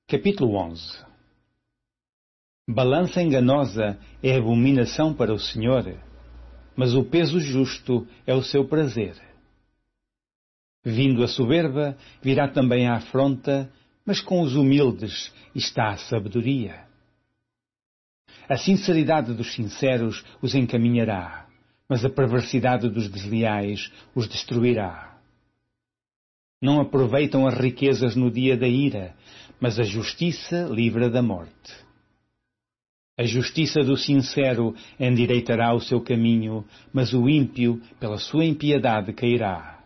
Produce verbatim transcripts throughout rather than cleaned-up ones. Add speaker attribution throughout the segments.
Speaker 1: Capítulo onze. Balança enganosa é abominação para o Senhor, mas o peso justo é o seu prazer. Vindo a soberba, virá também a afronta, mas com os humildes está a sabedoria. A sinceridade dos sinceros os encaminhará, mas a perversidade dos desleais os destruirá. Não aproveitam as riquezas no dia da ira, mas a justiça livra da morte. A justiça do sincero endireitará o seu caminho, mas o ímpio, pela sua impiedade, cairá.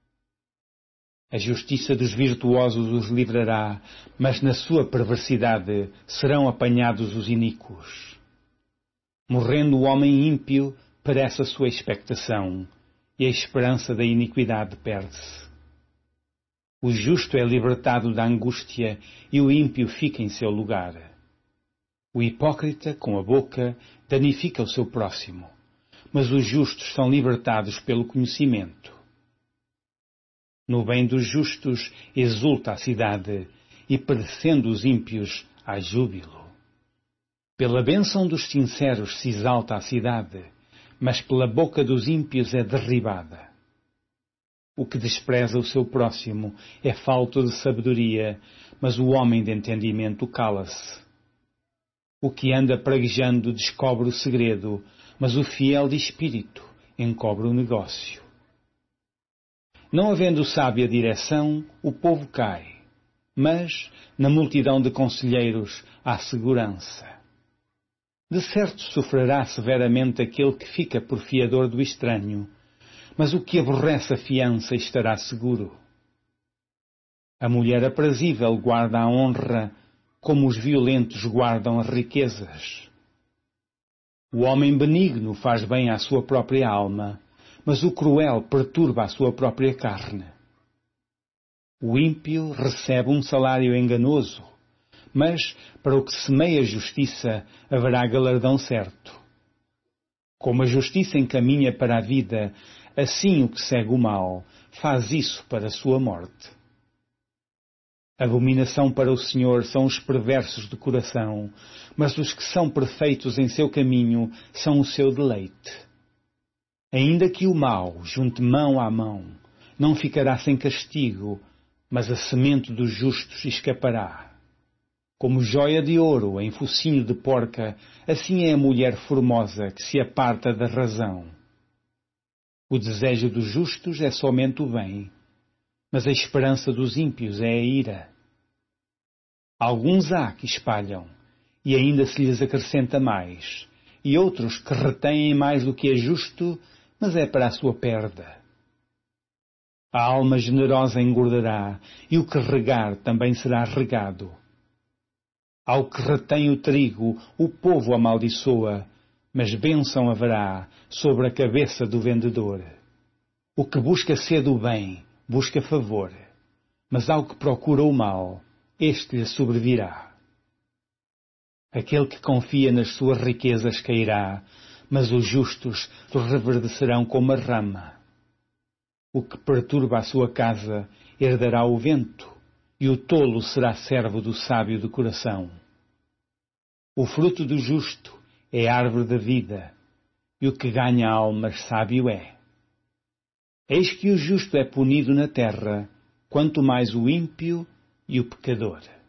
Speaker 1: A justiça dos virtuosos os livrará, mas na sua perversidade serão apanhados os iníquos. Morrendo o homem ímpio, perece a sua expectação, e a esperança da iniquidade perde-se. O justo é libertado da angústia e o ímpio fica em seu lugar. O hipócrita, com a boca, danifica o seu próximo, mas os justos são libertados pelo conhecimento. No bem dos justos exulta a cidade, e perecendo os ímpios há júbilo. Pela bênção dos sinceros se exalta a cidade, mas pela boca dos ímpios é derribada. O que despreza o seu próximo é falto de sabedoria, mas o homem de entendimento cala-se. O que anda praguejando descobre o segredo, mas o fiel de espírito encobre o negócio. Não havendo sábia direção, o povo cai, mas, na multidão de conselheiros, há segurança. De certo sofrerá severamente aquele que fica por fiador do estranho, mas o que aborrece a fiança estará seguro. A mulher aprazível guarda a honra, como os violentos guardam as riquezas. O homem benigno faz bem à sua própria alma, mas o cruel perturba a sua própria carne. O ímpio recebe um salário enganoso, mas para o que semeia justiça haverá galardão certo. Como a justiça encaminha para a vida, assim o que segue o mal faz isso para a sua morte. Abominação para o Senhor são os perversos de coração, mas os que são perfeitos em seu caminho são o seu deleite. Ainda que o mal junte mão à mão, não ficará sem castigo, mas a semente dos justos escapará. Como joia de ouro em focinho de porca, assim é a mulher formosa que se aparta da razão. O desejo dos justos é somente o bem, mas a esperança dos ímpios é a ira. Alguns há que espalham, e ainda se lhes acrescenta mais, e outros que retêm mais do que é justo, mas é para a sua perda. A alma generosa engordará, e o que regar também será regado. Ao que retém o trigo, o povo amaldiçoa, mas bênção haverá sobre a cabeça do vendedor. O que busca sede o bem, busca favor, mas ao que procura o mal, este lhe sobrevirá. Aquele que confia nas suas riquezas cairá, mas os justos reverdecerão como a rama. O que perturba a sua casa herdará o vento, e o tolo será servo do sábio de coração. O fruto do justo é a árvore da vida, e o que ganha almas sábio é. Eis que o justo é punido na terra, quanto mais o ímpio e o pecador.